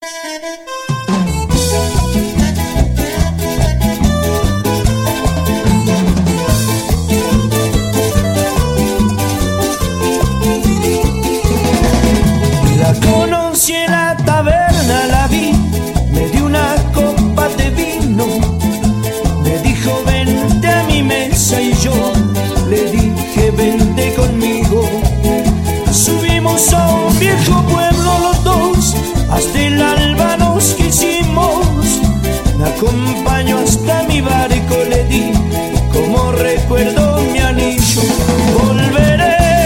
La conocí en la taberna, la vi, me dio una copa de vino, me dijo vente a mi mesa y yo le dije vente conmigo. Subimos a un viejo pueblo los dos, hasta el alba nos quisimos. Me acompañó hasta mi barco, le di como recuerdo mi anillo. Volveré,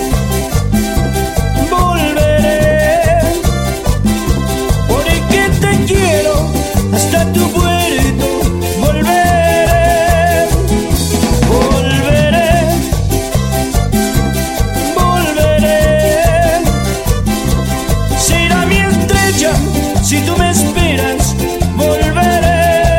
volveré, porque te quiero hasta tu puerto. Volveré, volveré, volveré. Será mi estrella si tú me esperas. Volveré.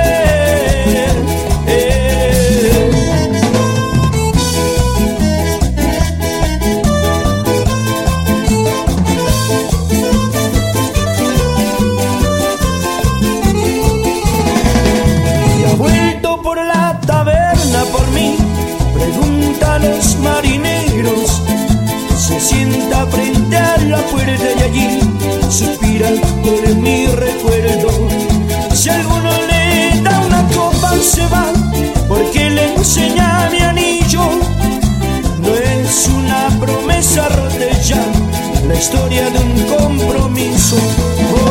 Y ha vuelto por la taberna por mí, pregunta a los marineros. Se sienta frente a la puerta y allí suspira por mi recuerdo. Si alguno le da una copa se va, porque le enseña mi anillo. No es una promesa rota ya, la historia de un compromiso.